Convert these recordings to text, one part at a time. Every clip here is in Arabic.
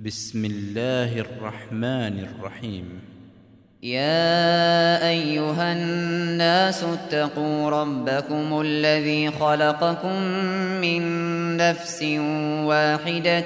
بسم الله الرحمن الرحيم. يا أيها الناس اتقوا ربكم الذي خلقكم من نفس واحدة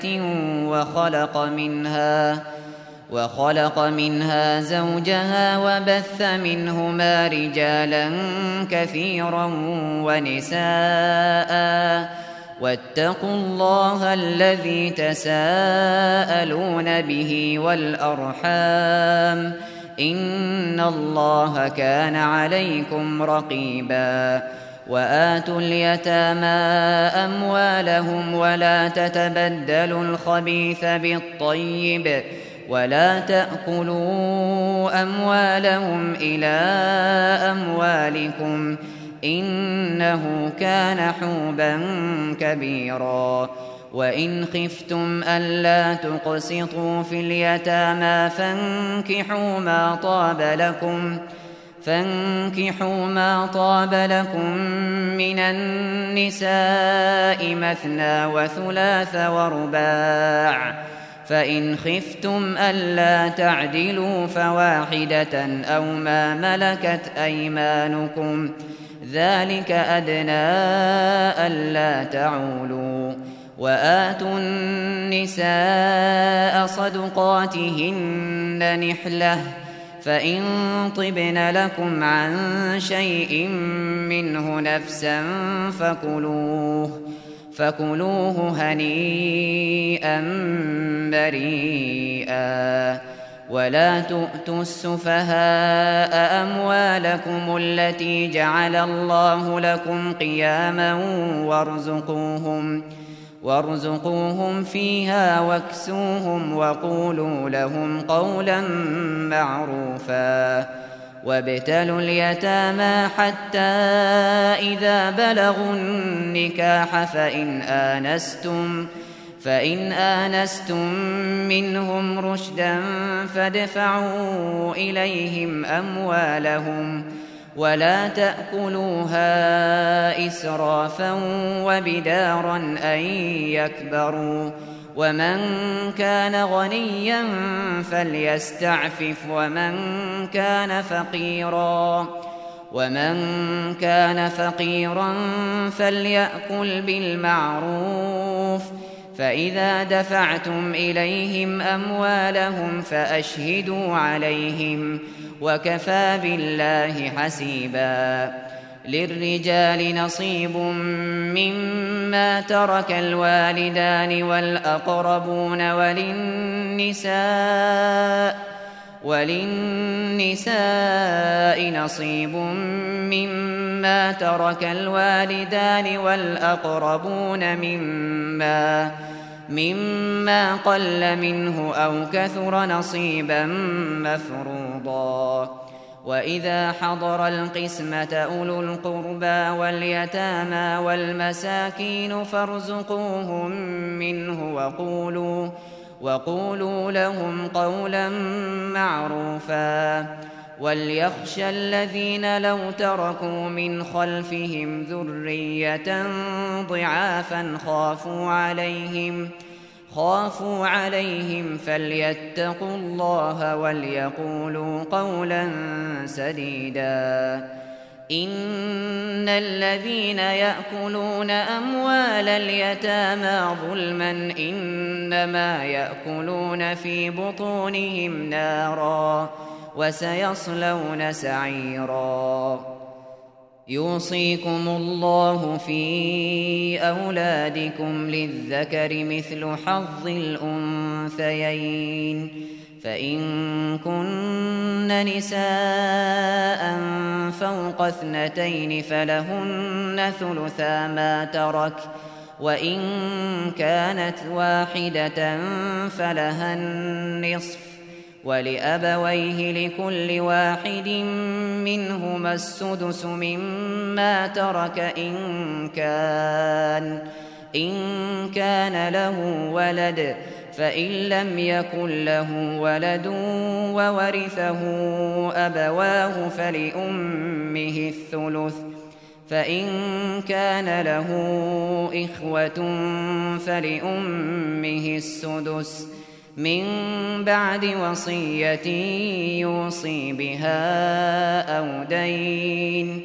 وخلق منها زوجها وبث منهما رجالا كثيرا ونساء واتقوا الله الذي تساءلون به والأرحام إن الله كان عليكم رقيبا. وآتوا اليتامى أموالهم ولا تتبدلوا الخبيث بالطيب ولا تأكلوا أموالهم إلى أموالكم إنه كان حوبا كبيرا. وإن خفتم ألا تقسطوا في اليتامى فانكحوا ما طاب لكم من النساء مثنى وثلاث ورباع، فإن خفتم ألا تعدلوا فواحدة أو ما ملكت أيمانكم ذلك أدنى ألا تعولوا. وآتوا النساء صدقاتهن نحلة، فإن طبن لكم عن شيء منه نفسا فكلوه هنيئا مريئا. ولا تؤتوا السفهاء أموالكم التي جعل الله لكم قياما وارزقوهم فيها واكسوهم وقولوا لهم قولا معروفا. وابتلوا اليتامى حتى إذا بلغوا النكاح فإن آنستم منهم رشدا فادفعوا إليهم أموالهم ولا تأكلوها إسرافا وبدارا أن يكبروا. ومن كان غنيا فليستعفف ومن كان فقيرا فليأكل بالمعروف. فإذا دفعتم إليهم أموالهم فأشهدوا عليهم وكفى بالله حسيبا. للرجال نصيب مما ترك الوالدان والأقربون وللنساء نصيب مما ترك الوالدان والأقربون مما قل منه أو كثر نصيبا مفروضا. وإذا حضر القسمة أولو القربى واليتامى والمساكين فارزقوهم منه وقولوا لهم قولا معروفا. وليخشى الذين لو تركوا من خلفهم ذرية ضعافا خافوا عليهم فليتقوا الله وليقولوا قولا سديدا. إن الذين يأكلون أموال اليتامى ظلما إنما يأكلون في بطونهم نارا وسيصلون سعيرا. يوصيكم الله في أولادكم للذكر مثل حظ الأنثيين، فإن كن نساء فوق 2 فلهن ثلثا ما ترك، وإن كانت واحدة فلها النصف، ولأبويه لكل واحد منهما السدس مما ترك إن كان له ولد، فإن لم يكن له ولد وورثه أبواه فلأمه الثلث، فإن كان له إخوة فلأمه السدس، من بعد وصية يوصي بها أو دين.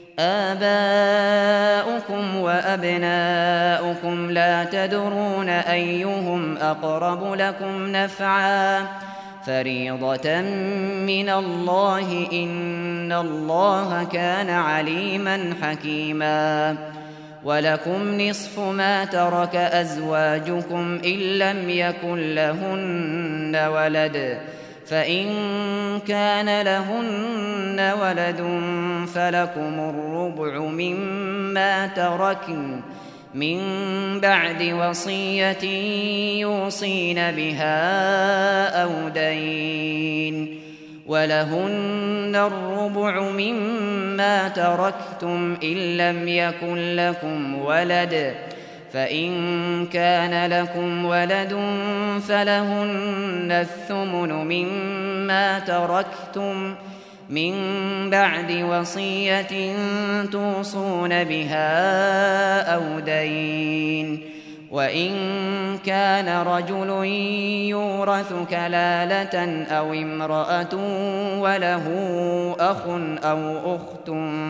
آباؤكم وأبناؤكم لا تدرون أيهم أقرب لكم نفعا فريضة من الله إن الله كان عليما حكيما. ولكم نصف ما ترك أزواجكم إن لم يكن لهن ولد فإن كان لهن ولد فلكم الربع مما تركن من بعد وصية يوصين بها أو دين. ولهن الربع مما تركتم إن لم يكن لكم ولد فإن كان لكم ولد فلهن الثمن مما تركتم من بعد وصية توصون بها أو دين. وإن كان رجل يورث كلالة أو امرأة وله أخ أو أخت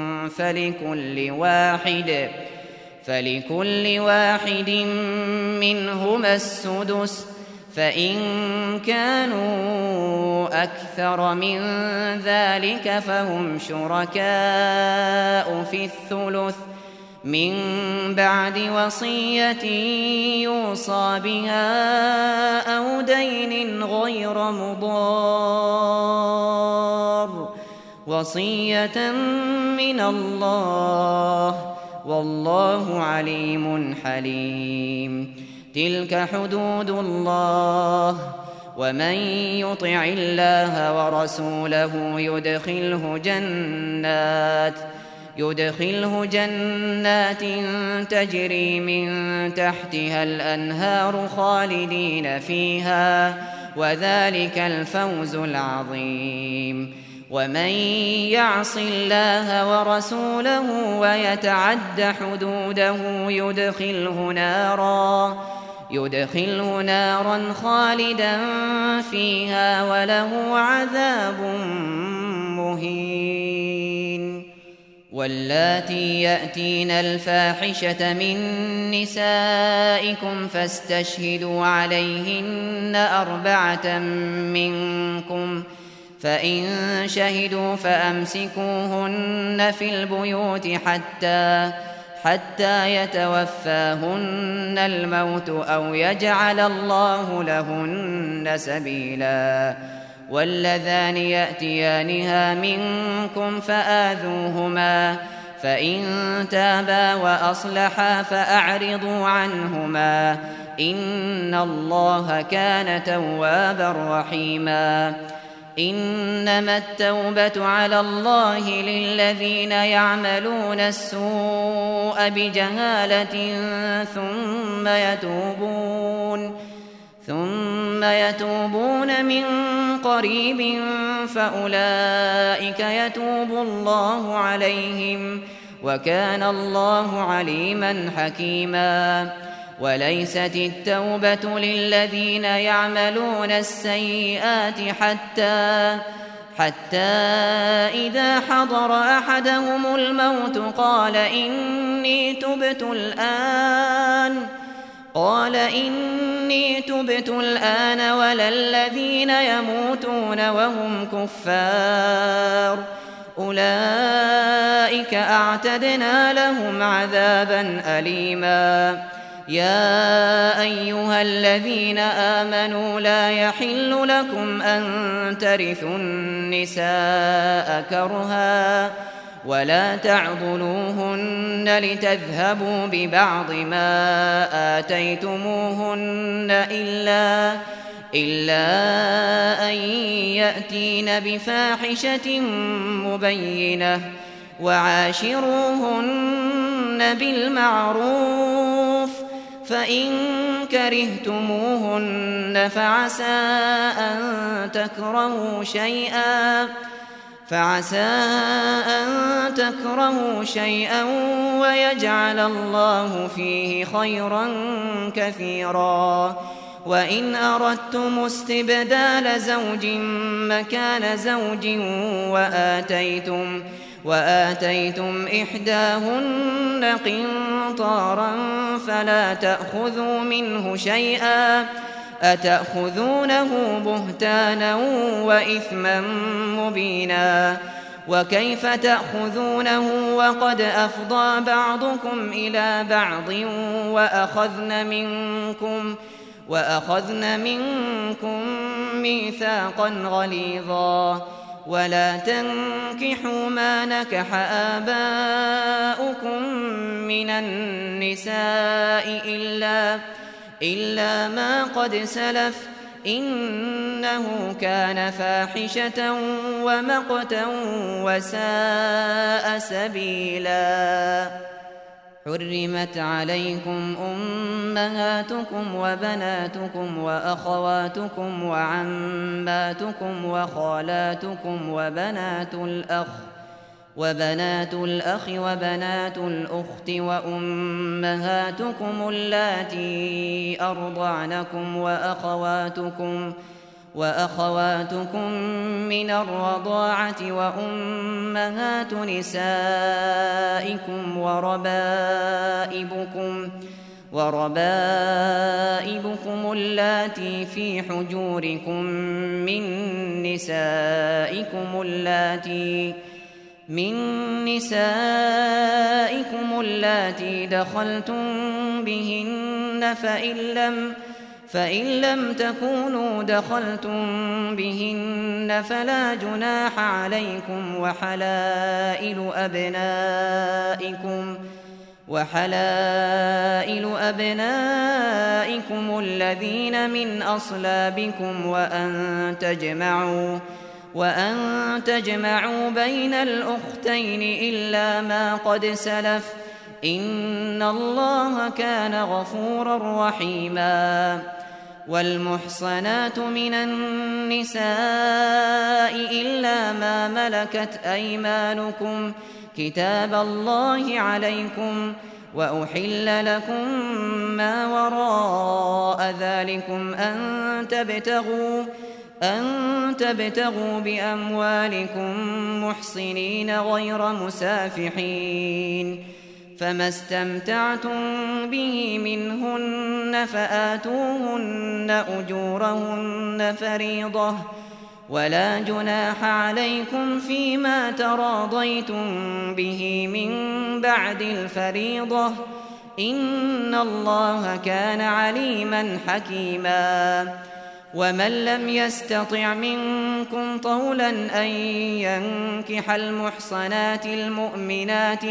فلكل واحد منهما السدس فإن كانوا أكثر من ذلك فهم شركاء في الثلث من بعد وصية يوصى بها أو دين غير مضار وصية من الله والله عليم حليم. تلك حدود الله ومن يطع الله ورسوله يدخله جنات تجري من تحتها الأنهار خالدين فيها وذلك الفوز العظيم. ومن يعص الله ورسوله ويتعد حدوده يدخله نارا خالدا فيها وله عذاب مهين. واللاتي يأتين الفاحشة من نسائكم فاستشهدوا عليهن 4 منكم فإن شهدوا فأمسكوهن في البيوت حتى يتوفاهن الموت أو يجعل الله لهن سبيلا. واللذان يأتيانها منكم فآذوهما فإن تابا وأصلحا فأعرضوا عنهما إن الله كان توابا رحيما. إنما التوبة على الله للذين يعملون السوء بجهالة ثم يتوبون من قريب فأولئك يتوب الله عليهم وكان الله عليما حكيما. وليست التوبة للذين يعملون السيئات حتى إذا حضر أحدهم الموت قال إني تبت الآن ولا الذين يموتون وهم كفار أولئك أعتدنا لهم عذابا أليما. يا أيها الذين آمنوا لا يحل لكم أن ترثوا النساء كرها ولا تعضلوهن لتذهبوا ببعض ما آتيتموهن إلا أن يأتين بفاحشة مبينة وعاشروهن بالمعروف فإن كرهتموهن فعسى أن تكرهوا شيئا ويجعل الله فيه خيرا كثيرا. وإن أردتم استبدال زوج مكان زوج وآتيتم إحداهن قنطارا فلا تأخذوا منه شيئا أتأخذونه بهتانا وإثما مبينا وكيف تأخذونه وقد أفضى بعضكم إلى بعض وأخذن منكم ميثاقا غليظا ولا تنكحوا ما نكح آباؤكم من النساء إلا ما قد سلف إنه كان فاحشة ومقتا وساء سبيلا حرمت عليكم أمهاتكم وبناتكم وأخواتكم وعماتكم وخالاتكم وبنات الأخ وبنات الأخت وأمهاتكم اللاتي أرضعنكم وأخواتكم من الرضاعة وأمهات نسائكم وربائبكم اللاتي في حجوركم من نسائكم اللاتي دخلتم بهن فإن لم تكونوا دخلتم بهن فلا جناح عليكم وحلائل أبنائكم الذين من أصلابكم وأن تجمعوا بين الأختين إلا ما قد سلف إن الله كان غفورا رحيما والمحصنات من النساء إلا ما ملكت أيمانكم كتاب الله عليكم وأحل لكم ما وراء ذلكم أن تبتغوا بأموالكم محصنين غير مسافحين فما استمتعتم به منهن فآتوهن أجورهن فريضة ولا جناح عليكم فيما تراضيتم به من بعد الفريضة إن الله كان عليما حكيما ومن لم يستطع منكم طولا أن ينكح المحصنات المؤمنات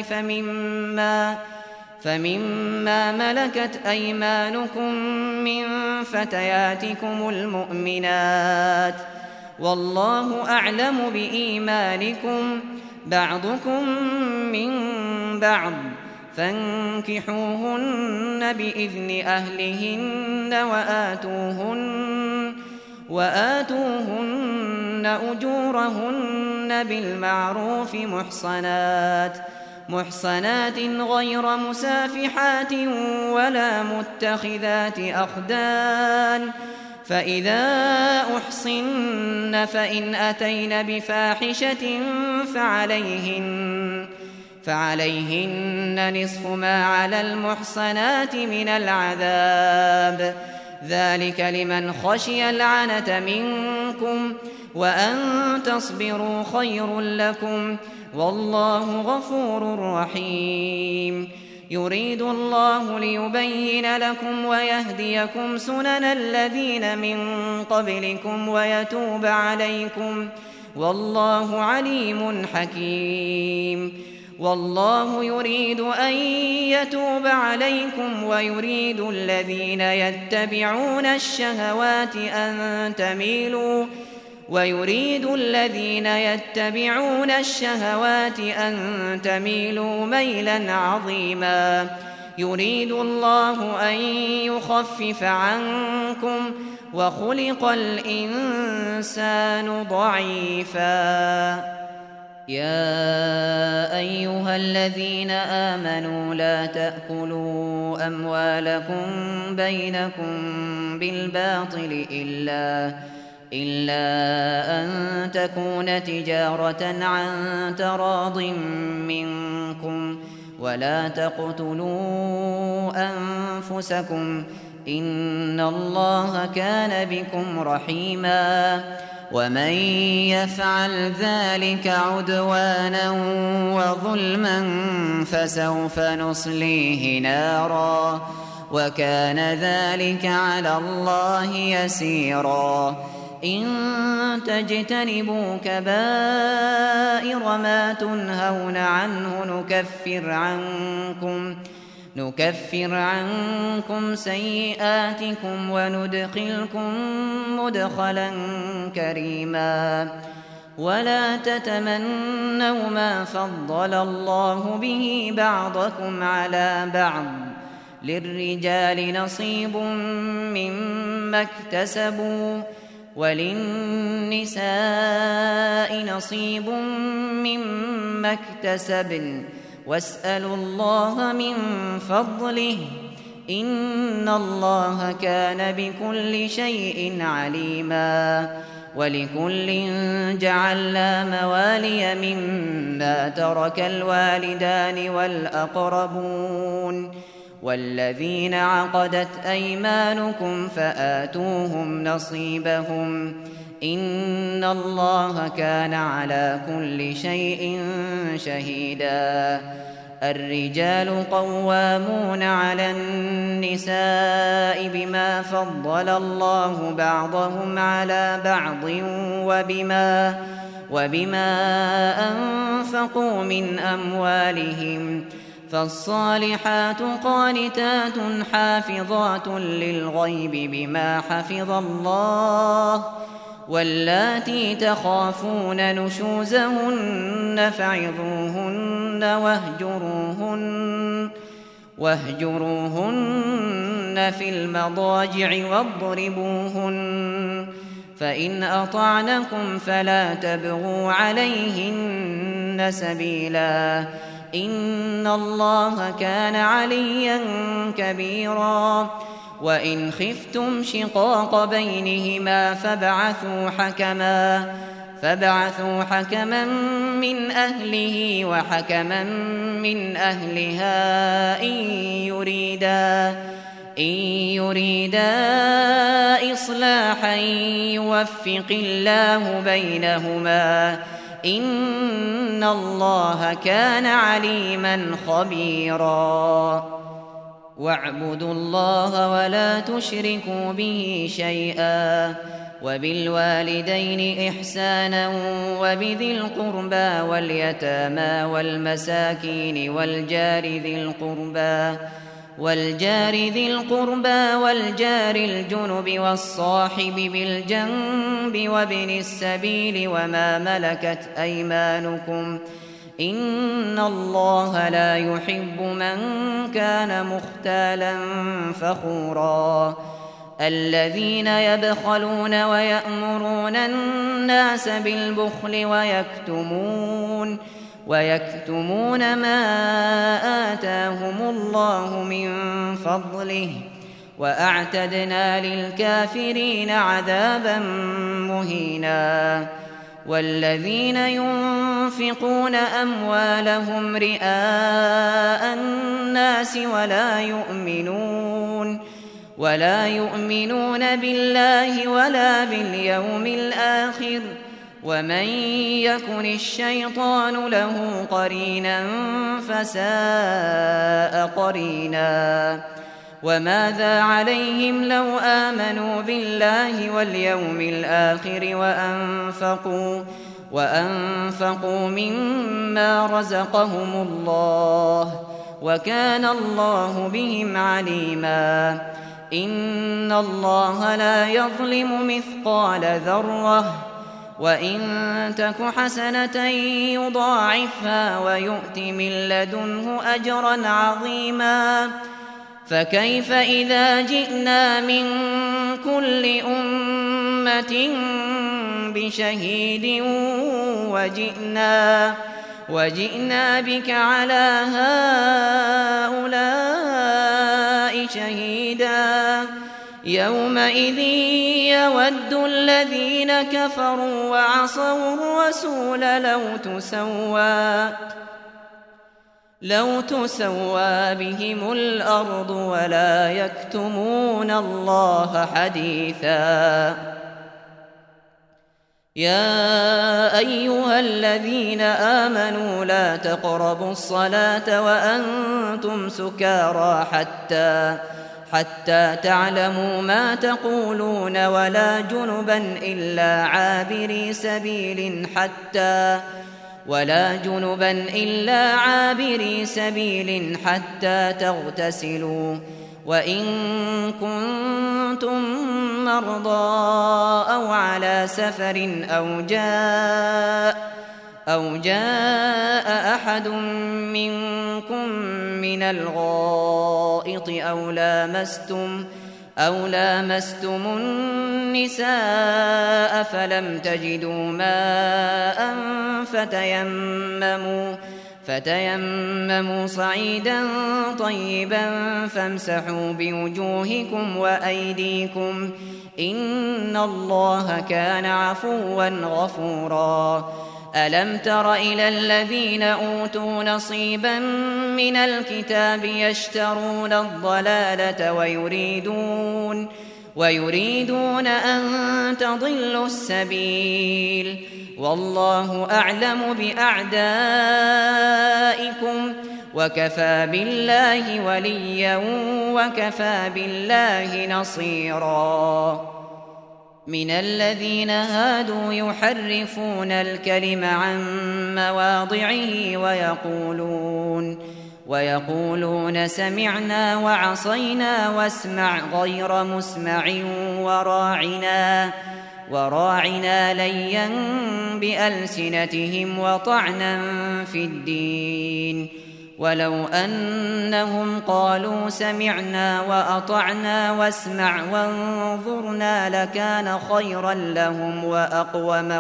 فمما ملكت أيمانكم من فتياتكم المؤمنات والله أعلم بإيمانكم بعضكم من بعض فانكحوهن بإذن أهلهن وآتوهن أجورهن بالمعروف محصنات غير مسافحات ولا متخذات أخدان فإذا أحصن فإن أتين بفاحشة فعليهن نصف ما على المحصنات من العذاب ذلك لمن خشي العنة منكم وأن تصبروا خير لكم والله غفور رحيم يريد الله ليبين لكم ويهديكم سنن الذين من قبلكم ويتوب عليكم والله عليم حكيم والله يريد أن يتوب عليكم ويريد الذين يتبعون الشهوات أن تميلوا ميلا عظيما يريد الله أن يخفف عنكم وخلق الإنسان ضعيفا يا أيها الذين آمنوا لا تأكلوا أموالكم بينكم بالباطل إلا أن تكون تجارة عن تراض منكم ولا تقتلوا أنفسكم إن الله كان بكم رحيما ومن يفعل ذلك عدوانا وظلما فسوف نصليه نارا وكان ذلك على الله يسيرا إن تجتنبوا كبائر ما تنهون عنه نكفر عنكم سيئاتكم وندخلكم مدخلا كريما ولا تتمنوا ما فضل الله به بعضكم على بعض للرجال نصيب مما اكتسبوا وللنساء نصيب مما اكتسبن واسألوا الله من فضله إن الله كان بكل شيء عليما ولكل جعلنا موالي مما ترك الوالدان والأقربون والذين عقدت أيمانكم فآتوهم نصيبهم إن الله كان على كل شيء شهيدا الرجال قوامون على النساء بما فضل الله بعضهم على بعض وبما أنفقوا من أموالهم فالصالحات قانتات حافظات للغيب بما حفظ الله واللاتي تخافون نشوزهن فعظوهن واهجروهن في المضاجع واضربوهن فإن أطعنكم فلا تبغوا عليهن سبيلا إن الله كان عليا كبيرا وإن خفتم شقاق بينهما فابعثوا حكما من أهله وحكما من أهلها إن يريدا إصلاحا يوفق الله بينهما إن الله كان عليما خبيرا واعبدوا الله ولا تشركوا به شيئا وبالوالدين إحسانا وبذي القربى واليتامى والمساكين والجار ذي القربى والجار الجنب والصاحب بالجنب وابن السبيل وما ملكت أيمانكم إن الله لا يحب من كان مختالا فخورا الذين يبخلون ويأمرون الناس بالبخل ويكتمون ما آتاهم الله من فضله وأعتدنا للكافرين عذابا مهينا والذين ينفقون أموالهم رئاء الناس ولا يؤمنون بالله ولا باليوم الآخر ومن يكن الشيطان له قرينا فساء قرينا وماذا عليهم لو آمنوا بالله واليوم الآخر وأنفقوا مما رزقهم الله وكان الله بهم عليما إن الله لا يظلم مثقال ذرة وإن تك حسنة يضاعفها ويؤت من لدنه أجرا عظيما فكيف إذا جئنا من كل أمة بشهيد وجئنا بك على هؤلاء شهيدا يومئذ يود الذين كفروا وعصوا الرسول لو تسوى بهم الأرض ولا يكتمون الله حديثا. يا أيها الذين آمنوا لا تقربوا الصلاة وأنتم سكارى حتى تعلموا ما تقولون ولا جنبا إلا عابري سبيل حتى تغتسلوا وإن كنتم مرضى أو على سفر أو جاء أحد منكم من الغائط أو لامستم النساء فلم تجدوا ماء فتيمموا صعيدا طيبا فامسحوا بوجوهكم وأيديكم إن الله كان عفوا غفورا. ألم تر إلى الذين أوتوا نصيبا من الكتاب يشترون الضلالة ويريدون أن تضلوا السبيل والله أعلم بأعدائكم وكفى بالله وليا وكفى بالله نصيرا. من الذين هادوا يحرفون الكلم عن مواضعه ويقولون سمعنا وعصينا واسمع غير مسمع وراعنا ليا بألسنتهم وطعنا في الدين ولو أنهم قالوا سمعنا وأطعنا واسمع وانظرنا لكان خيرا لهم وأقوم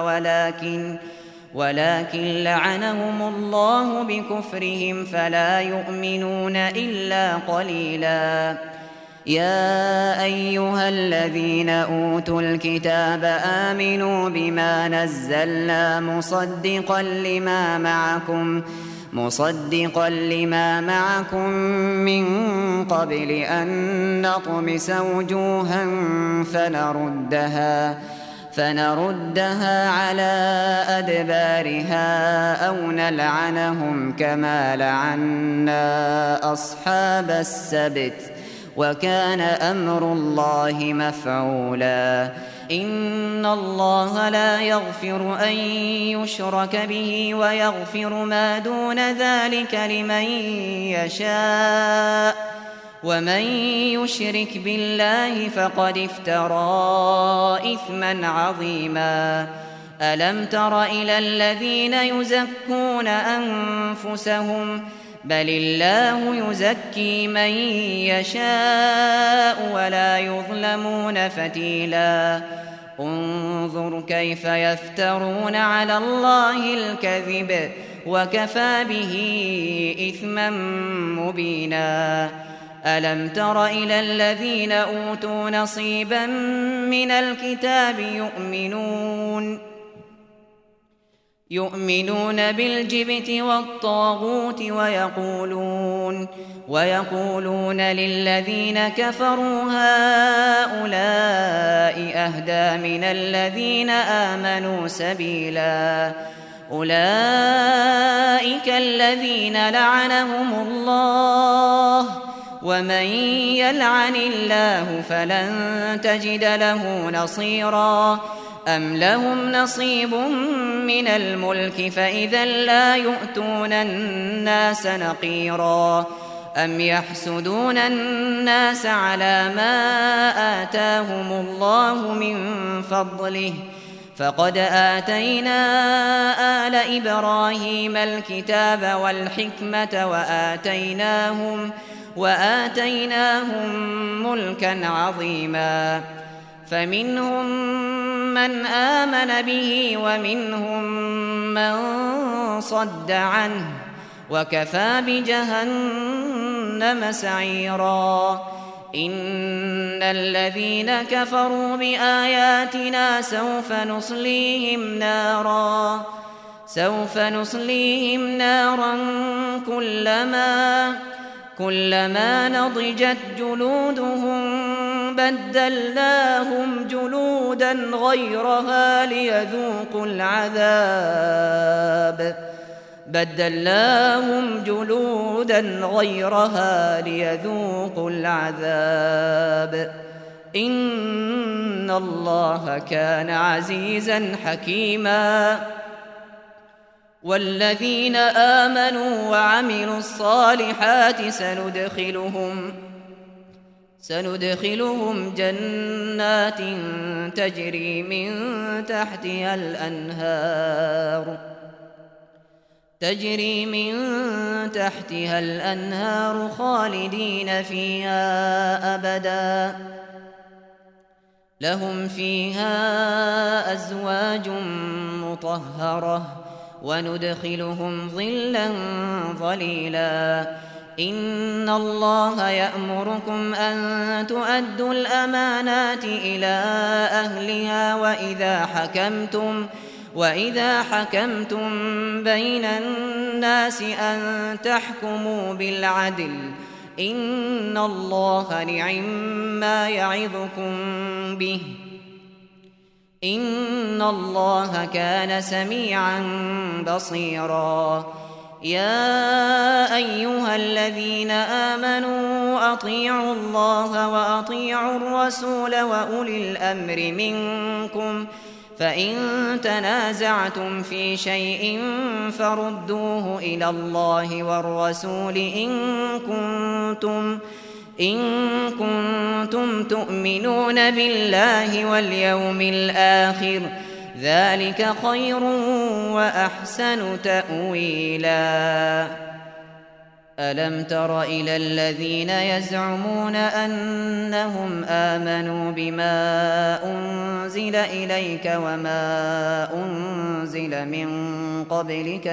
ولكن لعنهم الله بكفرهم فلا يؤمنون إلا قليلا. يا أيها الذين أوتوا الكتاب آمنوا بما نزلنا مصدقا لما معكم من قبل أن نطمس وجوها فنردها على أدبارها أو نلعنهم كما لعنا أصحاب السبت وكان أمر الله مفعولا. إن الله لا يغفر أن يشرك به ويغفر ما دون ذلك لمن يشاء ومن يشرك بالله فقد افترى إثما عظيما. ألم تر إلى الذين يزكون أنفسهم بل الله يزكي من يشاء ولا يظلمون فتيلا. انظر كيف يفترون على الله الكذب وكفى به إثما مبينا. ألم تر إلى الذين أوتوا نصيبا من الكتاب يؤمنون بالجبت والطاغوت ويقولون للذين كفروا هؤلاء أهدى من الذين آمنوا سبيلا. أولئك الذين لعنهم الله ومن يلعن الله فلن تجد له نصيرا. أم لهم نصيب من الملك فإذا لا يؤتون الناس نقيرا. أم يحسدون الناس على ما آتاهم الله من فضله فقد آتينا آل إبراهيم الكتاب والحكمة وآتيناهم ملكا عظيما. فمنهم من آمن به ومنهم من صد عنه وكفى بجهنم سعيرا إن الذين كفروا بآياتنا سوف نصليهم نارا كلما نضجت جلودهم بدلناهم جلودا غيرها ليذوقوا العذاب إن الله كان عزيزا حكيما والذين آمنوا وعملوا الصالحات سندخلهم جنات تجري من تحتها الأنهار خالدين فيها أبدا لهم فيها أزواج مطهرة وندخلهم ظلا ظليلا إن الله يأمركم أن تؤدوا الأمانات إلى أهلها وإذا حكمتم بين الناس أن تحكموا بالعدل إن الله نعم يعظكم به إن الله كان سميعا بصيرا يا أيها الذين آمنوا أطيعوا الله وأطيعوا الرسول وأولي الأمر منكم فإن تنازعتم في شيء فردوه إلى الله والرسول إن كنتم تؤمنون بالله واليوم الآخر ذلك خير وأحسن تأويلا ألم تر إلى الذين يزعمون أنهم آمنوا بما أنزل إليك وما أنزل من قبلك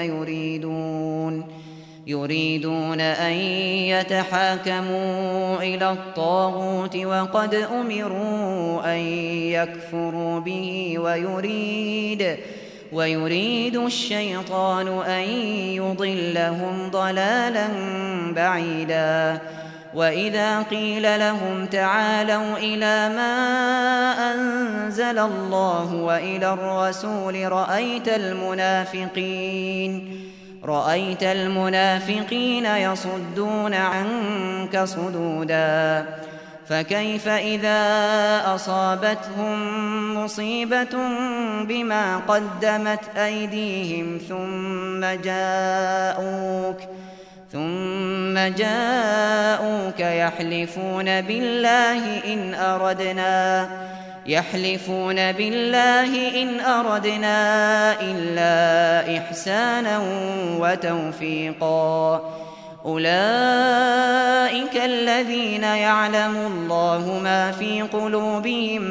يريدون أن يتحاكموا إلى الطاغوت وقد أمروا أن يكفروا به ويريد الشيطان أن يضلهم ضلالا بعيدا وإذا قيل لهم تعالوا إلى ما أنزل الله وإلى الرسول رأيت المنافقين يصدون عنك صدودا فكيف إذا أصابتهم مصيبة بما قدمت أيديهم ثم جاءوك يحلفون بالله إن أردنا إلا إحسانا وتوفيقا أولئك الذين يعلم الله ما في قلوبهم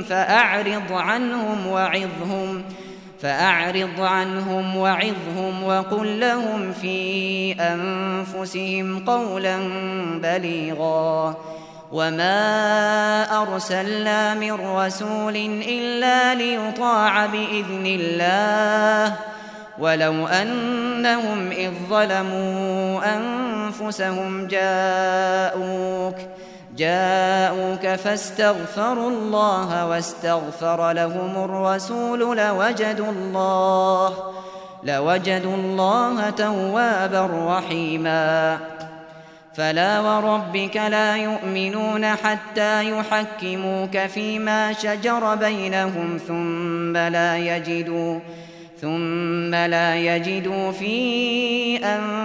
فأعرض عنهم وعظهم وقل لهم في أنفسهم قولا بليغا وما أرسلنا من رسول إلا ليطاع بإذن الله ولو أنهم إذ ظلموا أنفسهم جاءوك فاستغفروا الله واستغفر لهم الرسول لوجدوا الله توابا رحيما فلا وربك لا يؤمنون حتى يحكموك فيما شجر بينهم ثم لا يجدوا في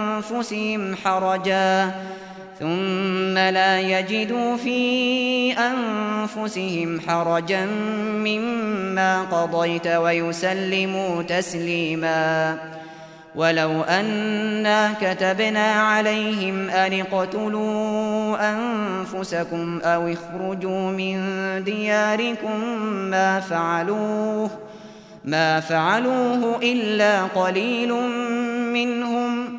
أنفسهم حرجا مما قضيت ويسلموا تسليما ولو أنا كتبنا عليهم أن اقتلوا أنفسكم أو اخرجوا من دياركم ما فعلوه إلا قليل منهم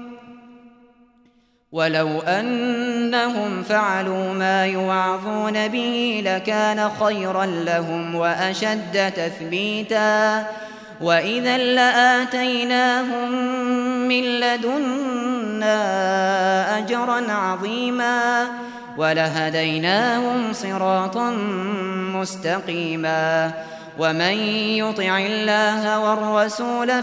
ولو أنهم فعلوا ما يوعظون به لكان خيرا لهم وأشد تثبيتا وإذا لآتيناهم من لدنا أجرا عظيما ولهديناهم صراطا مستقيما ومن يطع الله والرسول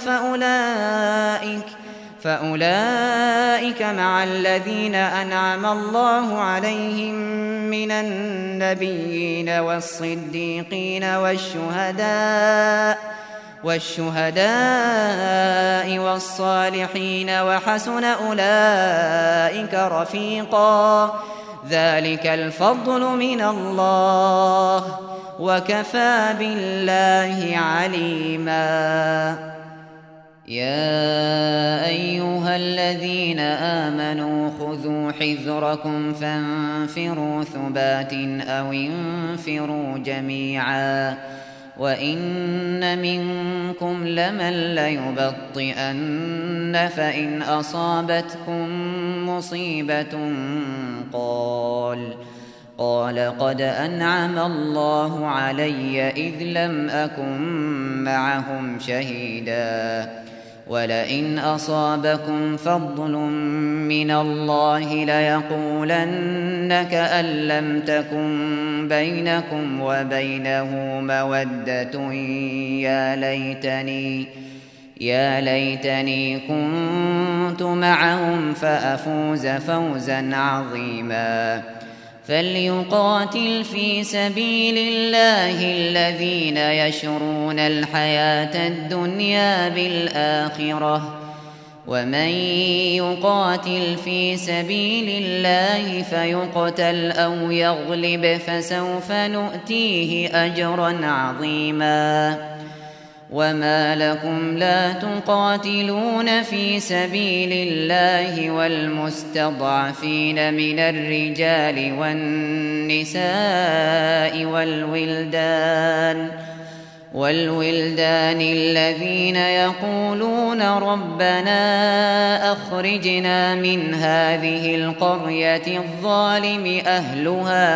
فأولئك مع الذين أنعم الله عليهم من النبيين والصديقين والشهداء والصالحين وحسن أولئك رفيقا ذلك الفضل من الله وكفى بالله عليما يا أيها الذين آمنوا خذوا حذركم فانفروا ثبات أو انفروا جميعا وإن منكم لمن ليبطئن فإن أصابتكم مصيبة قال قد أنعم الله علي إذ لم أكن معهم شهيدا ولئن أصابكم فضل من الله ليقولن كأن لم تكن بينكم وبينه مودة يا ليتني كنت معهم فأفوز فوزا عظيما فليقاتل في سبيل الله الذين يشرون الحياة الدنيا بالآخرة ومن يقاتل في سبيل الله فيقتل أو يغلب فسوف نؤتيه أجرا عظيما وما لكم لا تقاتلون في سبيل الله والمستضعفين من الرجال والنساء والولدان الذين يقولون ربنا أخرجنا من هذه القرية الظالم أهلها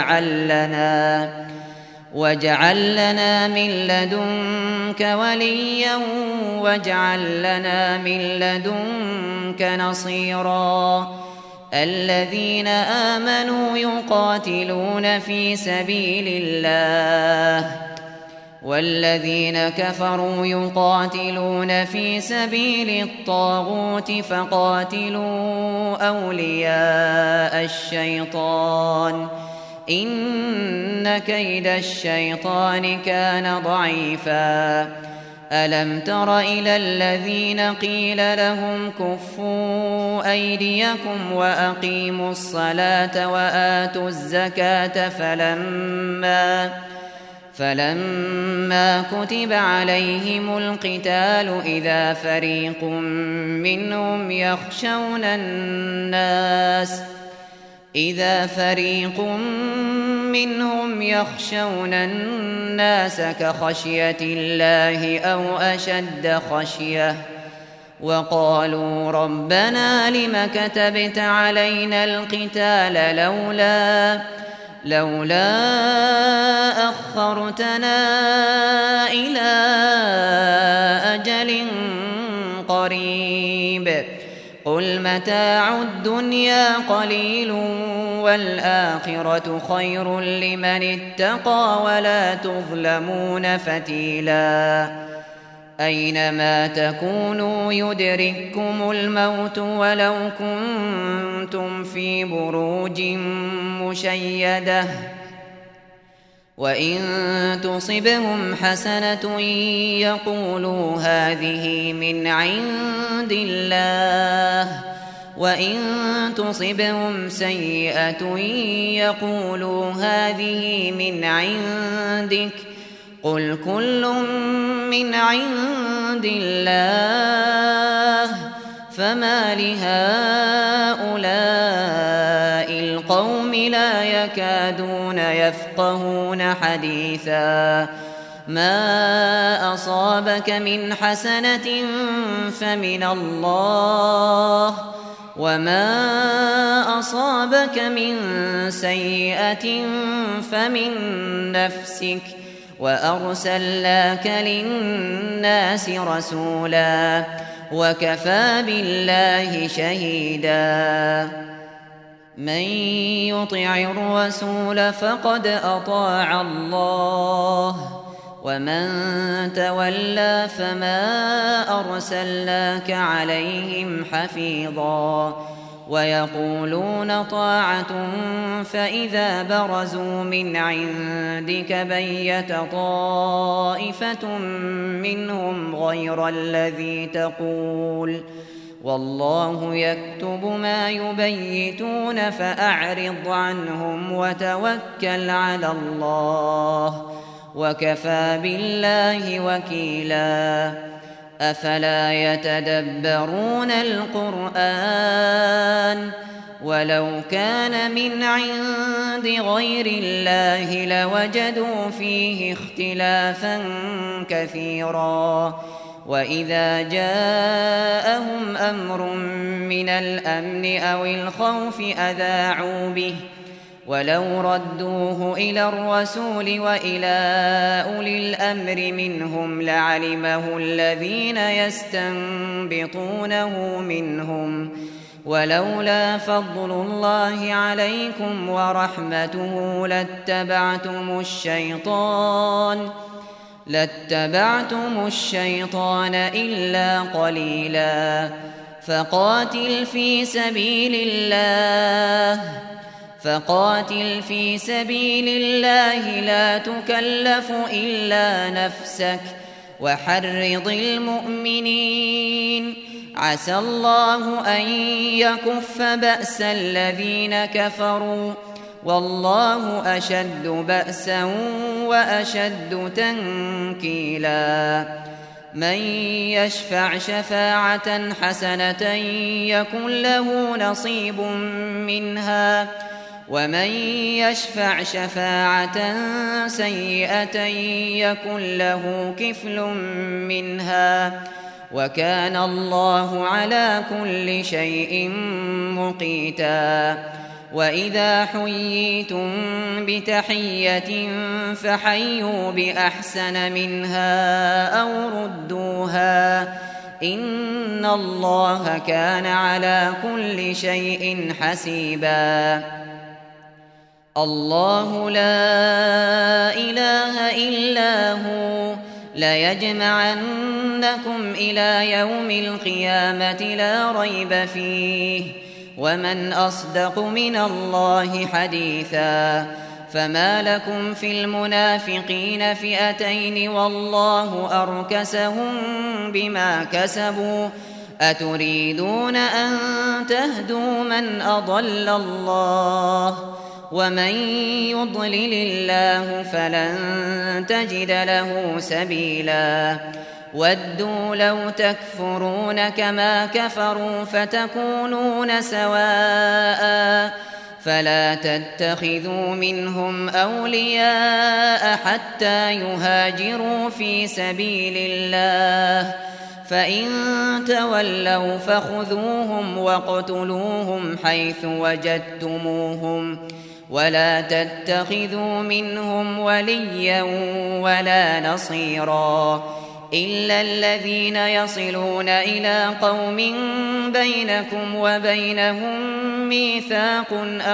واجعل لنا من لدنك وليا واجعل لنا من لدنك نصيرا الذين آمنوا يقاتلون في سبيل الله والذين كفروا يقاتلون في سبيل الطاغوت فقاتلوا أولياء الشيطان إن كيد الشيطان كان ضعيفا ألم تر إلى الذين قيل لهم كفوا أيديكم وأقيموا الصلاة وآتوا الزكاة فلما كتب عليهم القتال إذا فريق منهم يخشون الناس كخشية الله أو أشد خشية وقالوا ربنا لم كتبت علينا القتال لولا أخرتنا إلى أجل قريب قل متاع الدنيا قليل والآخرة خير لمن اتقى ولا تظلمون فتيلا أينما تكونوا يدرككم الموت ولو كنتم في بروج مشيدة وإن تصبهم حسنة يقولوا هذه من عند الله وإن تصبهم سيئة يقولوا هذه من عندك قل كل من عند الله فما لهؤلاء القوم لا يكادون يفقهون حديثا ما أصاب أصابك من حسنة فمن الله، وما أصابك من سيئة فمن نفسك، وأرسلناك للناس رسولا، وكفى بالله شهيدا. من يطع الرسول فقد أطاع الله، ومن تولى فما أرسلناك عليهم حفيظا. ويقولون طاعة فإذا برزوا من عندك بيت طائفة منهم غير الذي تقول، والله يكتب ما يبيتون، فأعرض عنهم وتوكل على الله، وكفى بالله وكيلا. أفلا يتدبرون القرآن؟ ولو كان من عند غير الله لوجدوا فيه اختلافا كثيرا. وإذا جاءهم أمر من الأمن أو الخوف أذاعوا به، ولو ردوه إلى الرسول وإلى أولي الأمر منهم لعلمه الذين يستنبطونه منهم، ولولا فضل الله عليكم ورحمته لاتبعتم الشيطان إلا قليلا. فقاتل في سبيل الله لا تكلف إلا نفسك، وحرض المؤمنين، عسى الله أن يكف بأس الذين كفروا، والله أشد بأسا وأشد تنكيلا. من يشفع شفاعة حسنة يكن له نصيب منها، ومن يشفع شفاعة سيئة يكن له كفل منها، وكان الله على كل شيء مقيتا. وإذا حييتم بتحية فحيوا بأحسن منها أو ردوها، إن الله كان على كل شيء حسيبا. الله لا إله إلا هو، ليجمعنكم إلى يوم القيامة لا ريب فيه، ومن أصدق من الله حديثا. فما لكم في المنافقين فئتين والله أركسهم بما كسبوا، أتريدون أن تهدوا من أضل الله، ومن يضلل الله فلن تجد له سبيلا. ودوا لو تكفرون كما كفروا فتكونون سواء، فلا تتخذوا منهم أولياء حتى يهاجروا في سبيل الله، فإن تولوا فخذوهم واقتلوهم حيث وجدتموهم، ولا تتخذوا منهم وليا ولا نصيرا، إلا الذين يصلون إلى قوم بينكم وبينهم ميثاق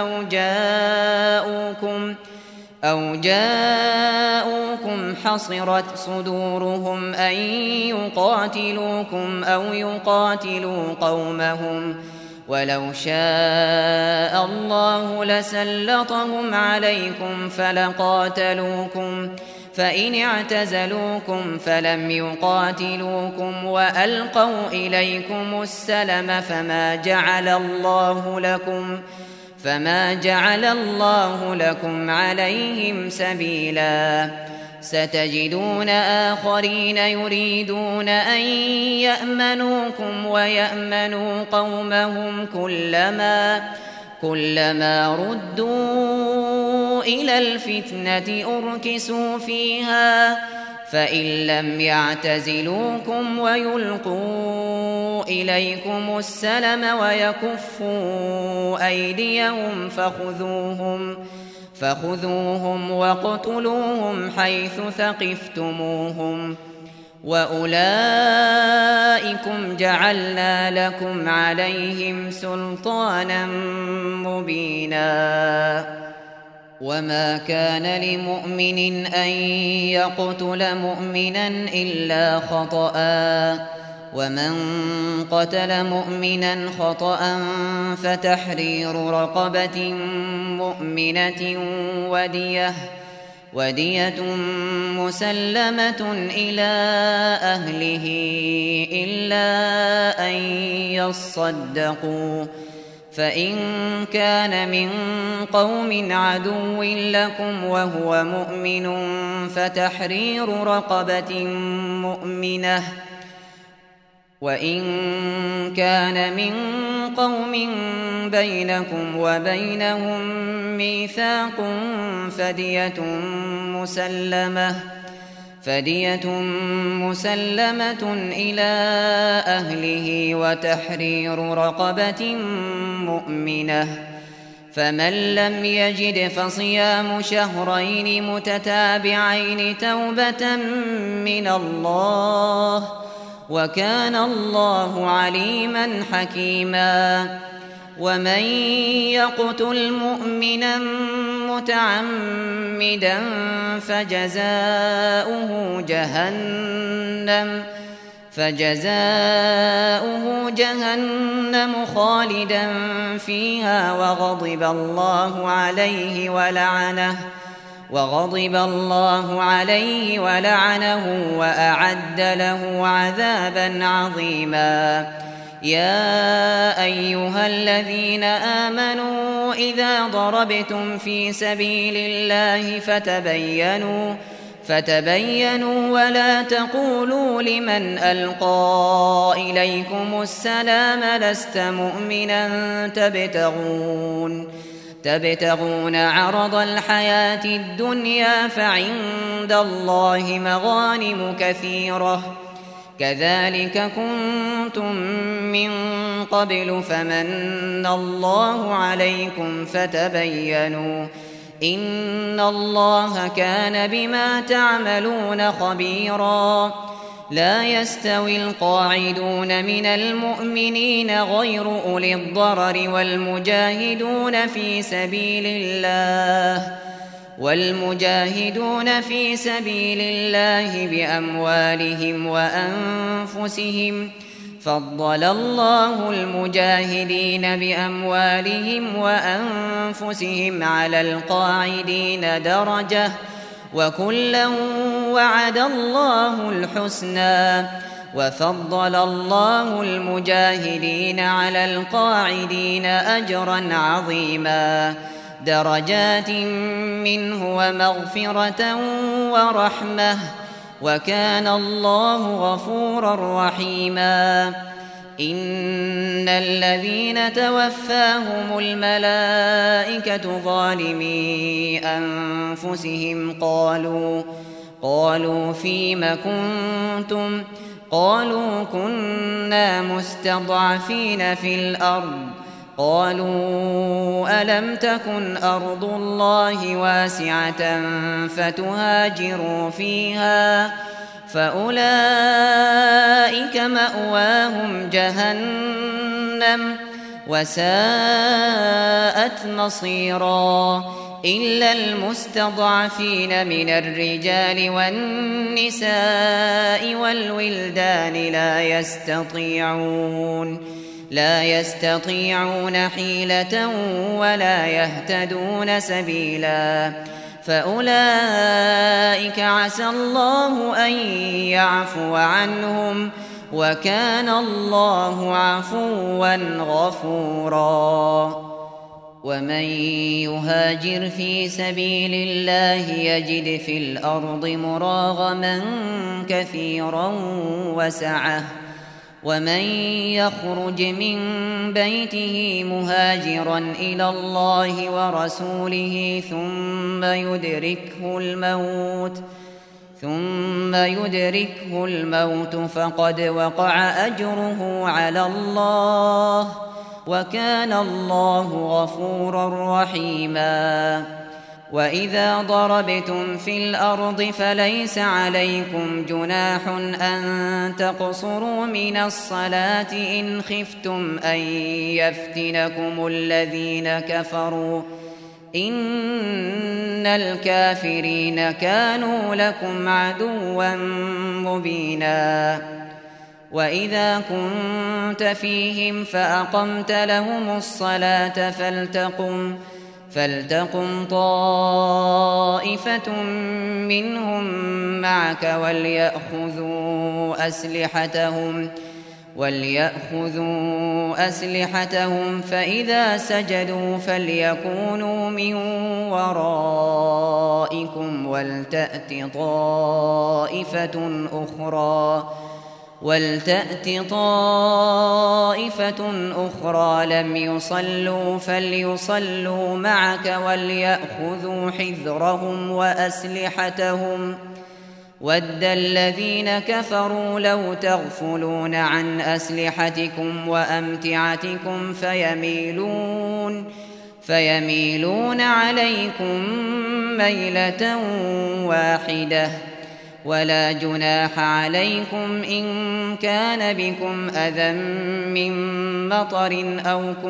أو جاءوكم حصرت صدورهم أن يقاتلوكم أو يقاتلوا قومهم، ولو شاء الله لسلطهم عليكم فلقاتلوكم، فإن اعتزلوكم فلم يقاتلوكم وألقوا إليكم السلم فما جعل الله لكم عليهم سبيلا. ستجدون آخرين يريدون أن يأمنوكم ويأمنوا قومهم كلما ردوا إلى الفتنة أركسوا فيها، فإن لم يعتزلوكم ويلقوا إليكم السلم ويكفوا أيديهم فخذوهم واقتلوهم حيث ثقفتموهم وأولئكم جعلنا لكم عليهم سلطانا مبينا وما كان لمؤمن أن يقتل مؤمنا إلا خطأ ومن قتل مؤمنا خطأ فتحرير رقبة مؤمنة ودية مسلمة إلى أهله إلا أن يصدقوا فإن كان من قوم عدو لكم وهو مؤمن فتحرير رقبة مؤمنة وإن كان من قوم بينكم وبينهم ميثاق فدية مسلمة إلى أهله وتحرير رقبة مؤمنة فمن لم يجد فصيام شهرين متتابعين توبة من الله وكان الله عليما حكيما ومن يقتل مؤمنا متعمدا فجزاؤه جهنم خالدا فيها وغضب الله عليه ولعنه وأعد له عذابا عظيما يا أيها الذين آمنوا إذا ضربتم في سبيل الله فتبينوا ولا تقولوا لمن ألقى إليكم السلام لست مؤمنا تبتغون عرض الحياة الدنيا فعند الله مغانم كثيرة كذلك كنتم من قبل فمن الله عليكم فتبينوا إن الله كان بما تعملون خبيرا لا يستوي القاعدون من المؤمنين غير أولي الضرر والمجاهدون في سبيل الله بأموالهم وأنفسهم فضل الله المجاهدين بأموالهم وأنفسهم على القاعدين درجة وكلا وعد الله الحسنى وفضل الله المجاهدين على القاعدين أجرا عظيما درجات منه ومغفرة ورحمة وكان الله غفورا رحيما إن الذين توفاهم الملائكة ظالمي أنفسهم قالوا فيم كنتم قالوا كنا مستضعفين في الأرض قالوا ألم تكن أرض الله واسعة فتهاجروا فيها فأولئك مأواهم جهنم وساءت مصيرا إلا المستضعفين من الرجال والنساء والولدان لا يستطيعون حيلة ولا يهتدون سبيلا فأولئك عسى الله أن يعفو عنهم وكان الله عفوا غفورا ومن يهاجر في سبيل الله يجد في الأرض مراغما كثيرا وسعة ومن يخرج من بيته مهاجرا إلى الله ورسوله ثم يدركه الموت فقد وقع أجره على الله، وكان الله غفورا رحيما. وإذا ضربتم في الأرض فليس عليكم جناح أن تقصروا من الصلاة إن خفتم أن يفتنكم الذين كفروا، إن الكافرين كانوا لكم عدوا مبينا. وإذا كنت فيهم فأقمت لهم الصلاة فلتقم طائفة منهم معك وليأخذوا أسلحتهم فإذا سجدوا فليكونوا من ورائكم ولتأت طائفة أخرى لم يصلوا فليصلوا معك وليأخذوا حذرهم وأسلحتهم. ود الذين كفروا لو تغفلون عن أسلحتكم وأمتعتكم فيميلون عليكم ميلة واحدة. ولا جناح عليكم إن كان بكم أذى من مطر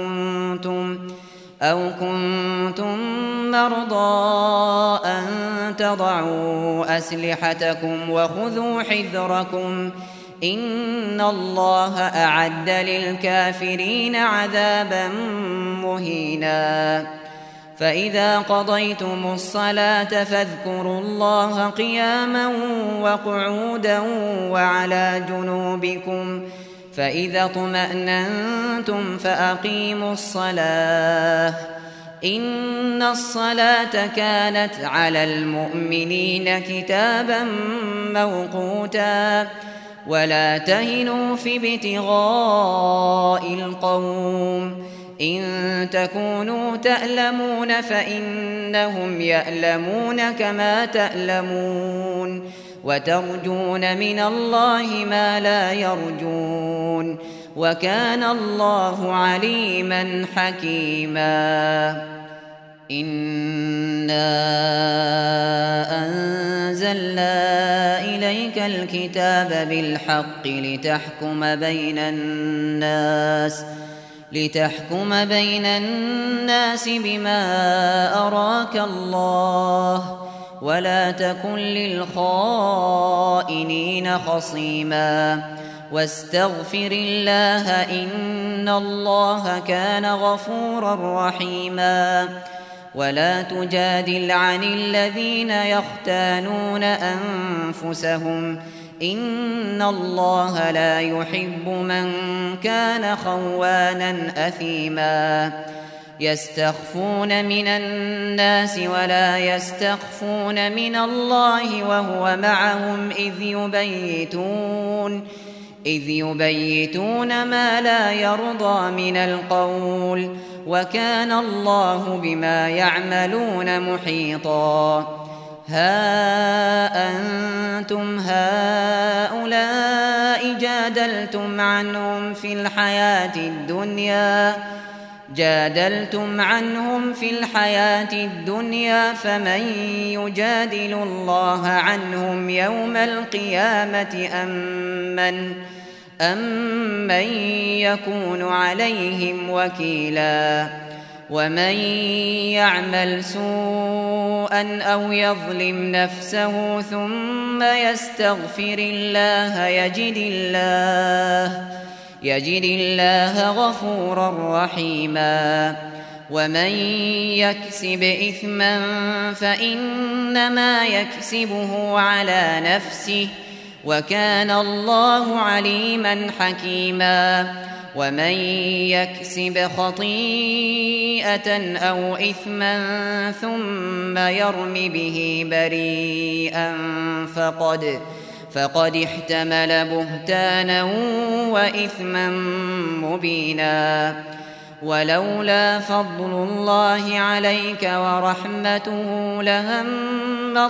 أو كنتم مرضى أن تضعوا أسلحتكم وخذوا حذركم، إن الله أعد للكافرين عذابا مهينا. فإذا قضيتم الصلاة فاذكروا الله قياما وقعودا وعلى جنوبكم، فإذا اطمأننتم فأقيموا الصلاة، إن الصلاة كانت على المؤمنين كتابا موقوتا. ولا تهنوا في ابتغاء القوم، إن تكونوا تألمون فإنهم يألمون كما تألمون، وترجون من الله ما لا يرجون، وكان الله عليما حكيما. إنا أنزلنا إليك الكتاب بالحق لتحكم بين الناس بما أراك الله، ولا تكن للخائنين خصيما، واستغفر الله إن الله كان غفورا رحيما. ولا تجادل عن الذين يختانون أنفسهم، إن الله لا يحب من كان خوانا أثيما. يستخفون من الناس ولا يستخفون من الله وهو معهم إذ يبيتون ما لا يرضى من القول، وكان الله بما يعملون محيطا. ها أنتم هؤلاء جادلتم عنهم في الحياة الدنيا فمن يجادل الله عنهم يوم القيامة أم من يكون عليهم وكيلا. ومن يعمل سوءا أو يظلم نفسه ثم يستغفر الله يجد الله غفورا رحيما. ومن يكسب إثما فإنما يكسبه على نفسه، وكان الله عليما حكيما. ومن يكسب خطيئة أو إثما ثم يرم به بريئا فقد احتمل بهتانا وإثما مبينا. ولولا فضل الله عليك ورحمته لهمت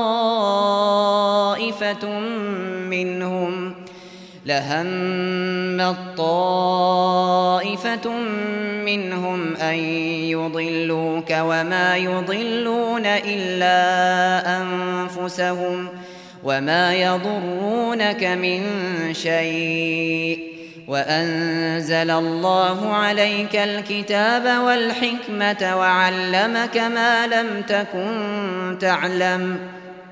طائفة منهم أن يضلوك وما يضلون إلا أنفسهم وما يضرونك من شيء وأنزل الله عليك الكتاب والحكمة وعلمك ما لم تكن تعلم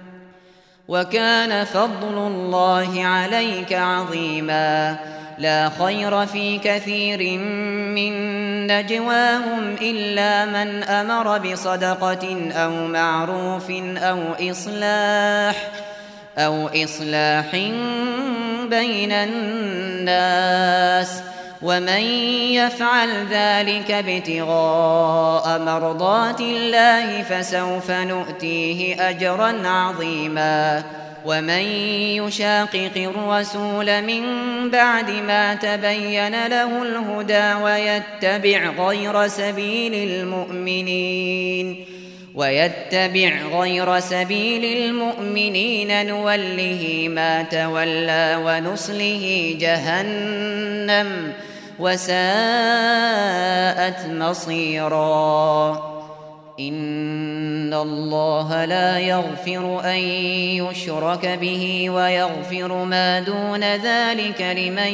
وكان فضل الله عليك عظيما. لا خير في كثير من نجواهم إلا من أمر بصدقة أو معروف أو إصلاح بين الناس ومن يفعل ذلك ابتغاء مرضات الله فسوف نؤتيه أجرا عظيما. ومن يشاقق الرسول من بعد ما تبين له الهدى ويتبع غير سبيل المؤمنين نوله ما تولى ونصله جهنم وساءت مصيرا. إن الله لا يغفر أن يشرك به ويغفر ما دون ذلك لمن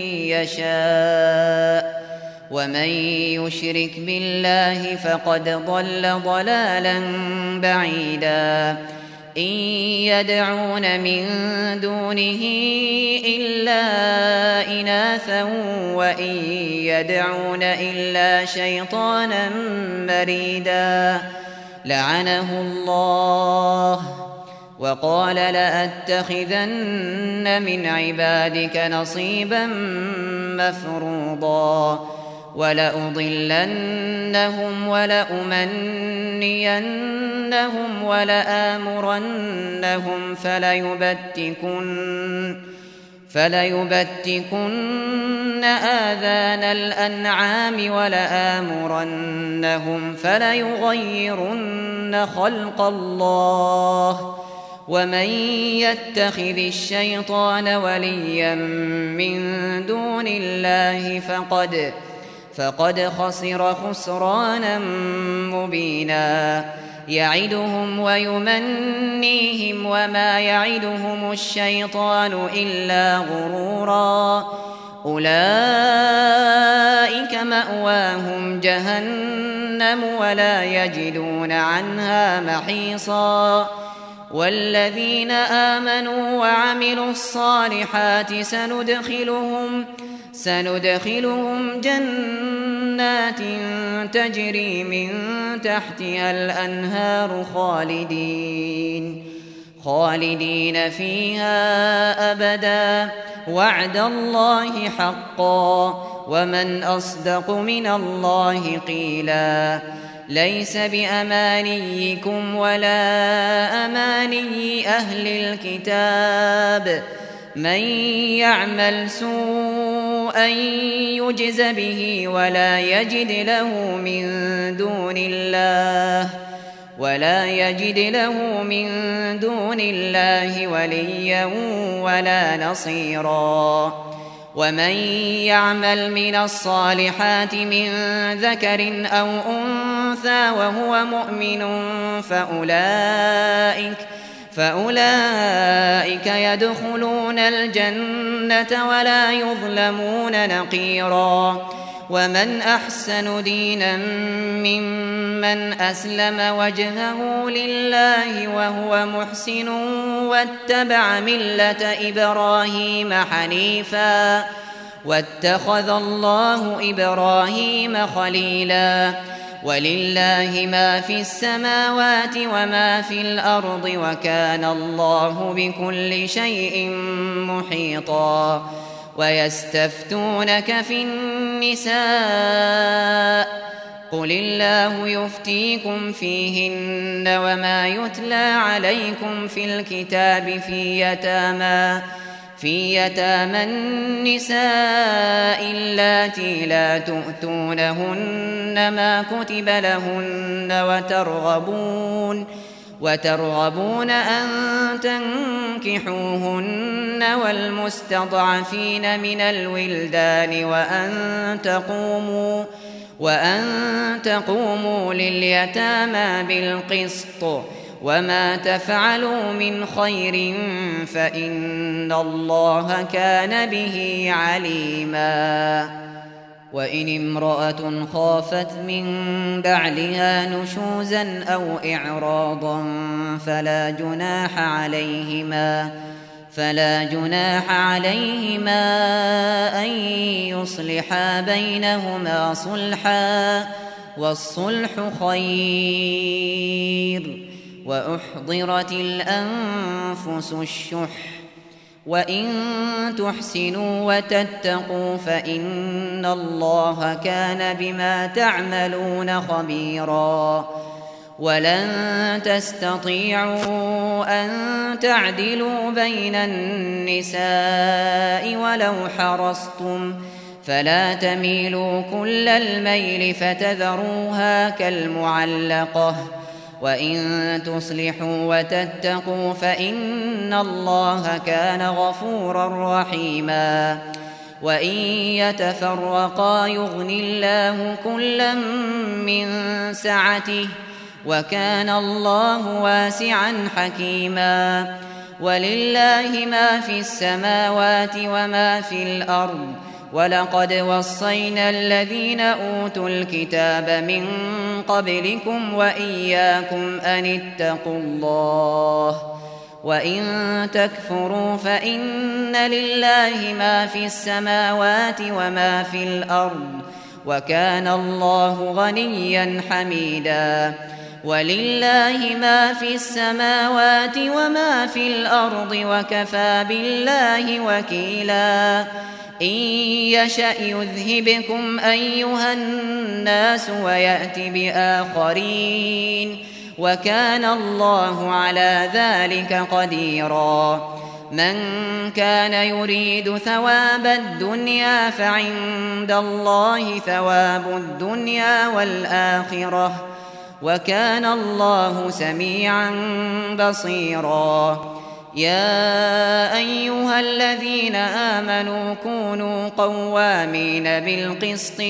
يشاء ومن يشرك بالله فقد ضل ضلالا بعيدا. إن يدعون من دونه إلا إناثا وإن يدعون إلا شيطانا مريدا لعنه الله وقال لأتخذن من عبادك نصيبا مفروضا ولأضلنهم ولأمنينهم ولآمرنهم فليبتكن آذان الأنعام ولآمرنهم فليغيرن خلق الله ومن يتخذ الشيطان وليا من دون الله فقد خسر خسرانا مبينا. يعدهم ويمنيهم وما يعدهم الشيطان إلا غرورا. أولئك مأواهم جهنم ولا يجدون عنها محيصا. والذين آمنوا وعملوا الصالحات سندخلهم جنات تجري من تحتها الأنهار خالدين فيها أبدا وعد الله حقا ومن أصدق من الله قيلا. ليس بأمانيكم ولا أماني أهل الكتاب من يعمل سوءا يجز به ولا يجد له من دون الله وليا ولا نصيرا. ومن يعمل من الصالحات من ذكر أو أنثى وهو مؤمن فأولئك يدخلون الجنة ولا يظلمون نقيرا. ومن أحسن دينا ممن أسلم وجهه لله وهو محسن واتبع ملة إبراهيم حنيفا واتخذ الله إبراهيم خليلا. ولله ما في السماوات وما في الأرض وكان الله بكل شيء محيطا. ويستفتونك في النساء قل الله يفتيكم فيهن وما يتلى عليكم في الكتاب في يتامى النساء اللاتي لا تؤتونهن ما كتب لهن وترغبون أن تنكحوهن والمستضعفين من الولدان وأن تقوموا لليتامى بالقسط وما تفعلوا من خير فإن الله كان به عليما وإن امرأة خافت من بعلها نشوزا أو إعراضا فلا جناح عليهما أن يصلحا بينهما صلحا والصلح خير وأحضرت الأنفس الشح وإن تحسنوا وتتقوا فإن الله كان بما تعملون خبيرا ولن تستطيعوا أن تعدلوا بين النساء ولو حرصتم فلا تميلوا كل الميل فتذروها كالمعلقة وإن تصلحوا وتتقوا فإن الله كان غفورا رحيما وإن يتفرقا يغن الله كلا من سعته وكان الله واسعا حكيما ولله ما في السماوات وما في الأرض ولقد وصينا الذين أوتوا الكتاب من قبلكم وإياكم أن اتقوا الله وإن تكفروا فإن لله ما في السماوات وما في الأرض وكان الله غنيا حميدا ولله ما في السماوات وما في الأرض وكفى بالله وكيلا إن يشأ يذهبكم أيها الناس ويأت بآخرين وكان الله على ذلك قديرا من كان يريد ثواب الدنيا فعند الله ثواب الدنيا والآخرة وكان الله سميعا بصيرا يا أيها الذين آمنوا كونوا قوامين بالقسط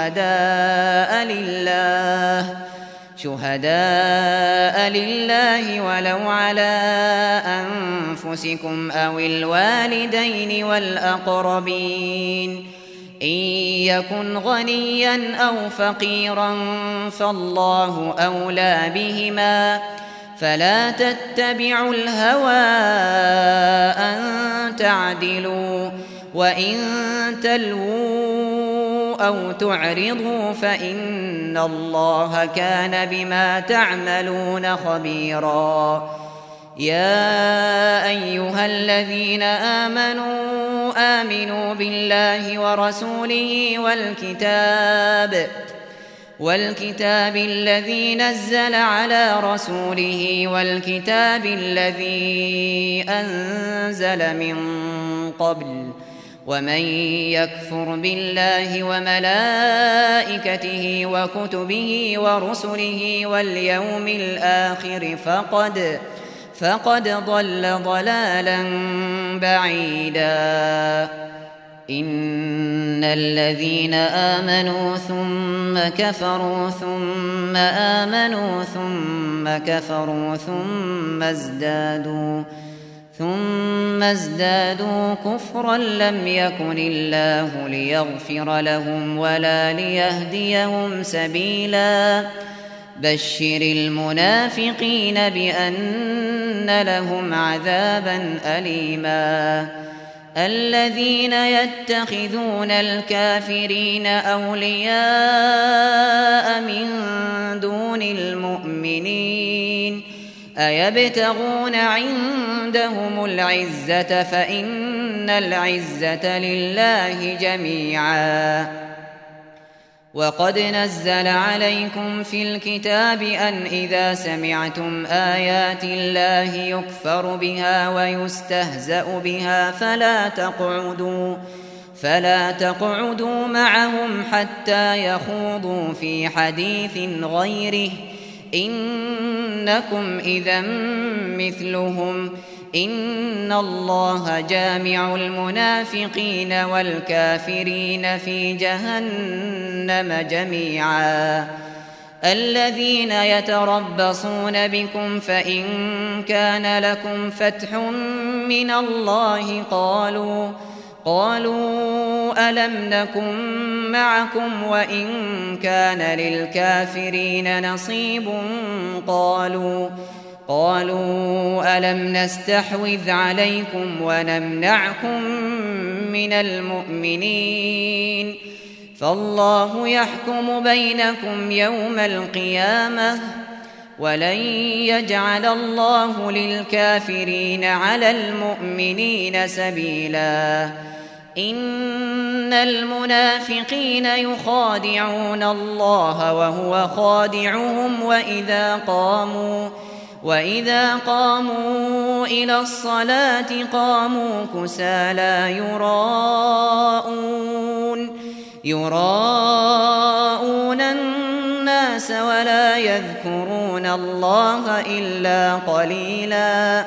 شهداء لله ولو على أنفسكم أو الوالدين والأقربين إن يكن غنيا أو فقيرا فالله أولى بهما فلا تتبعوا الهوى أن تعدلوا وإن تلووا أو تعرضوا فإن الله كان بما تعملون خبيرا يا أيها الذين آمنوا بالله ورسوله والكتاب الذي نزل على رسوله والكتاب الذي أنزل من قبل ومن يكفر بالله وملائكته وكتبه ورسله واليوم الآخر فقد ضل ضلالا بعيدا إن الذين آمنوا ثم كفروا ثم آمنوا ثم كفروا ثم ازدادوا كفرا لم يكن الله ليغفر لهم ولا ليهديهم سبيلا بشر المنافقين بأن لهم عذابا أليما الذين يتخذون الكافرين أولياء من دون المؤمنين أيبتغون عندهم العزة فإن العزة لله جميعا وقد نزل عليكم في الكتاب أن إذا سمعتم آيات الله يكفر بها ويستهزأ بها فلا تقعدوا معهم حتى يخوضوا في حديث غيره إنكم إذا مثلهم إن الله جامع المنافقين والكافرين في جهنم جميعا الذين يتربصون بكم فإن كان لكم فتح من الله قالوا ألم نكن معكم وإن كان للكافرين نصيب قالوا ألم نستحوذ عليكم ونمنعكم من المؤمنين فالله يحكم بينكم يوم القيامة ولن يجعل الله للكافرين على المؤمنين سبيلا إن المنافقين يخادعون الله وهو خادعهم وإذا قاموا إلى الصلاة قاموا كسالى يراءون الناس ولا يذكرون الله إلا قليلا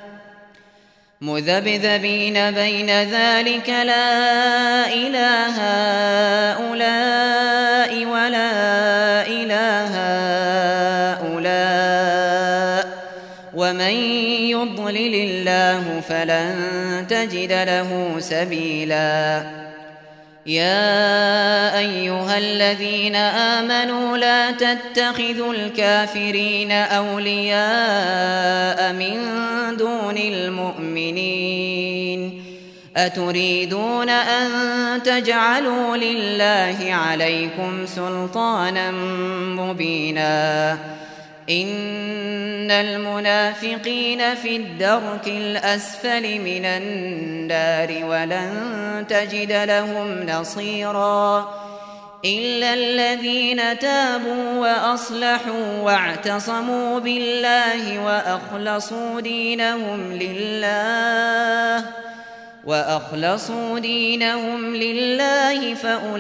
مذبذبين بين ذلك لا إله هؤلاء ولا إله هؤلاء ومن يضلل الله فلن تجد له سبيلا يا أيها الذين آمنوا لا تتخذوا الكافرين أولياء من دون المؤمنين أتريدون أن تجعلوا لله عليكم سلطانا مبينا إن المنافقين في الدرك الأسفل من النار ولن تجد لهم نصيرا إلا الذين تابوا وأصلحوا واعتصموا بالله وأخلصوا دينهم لله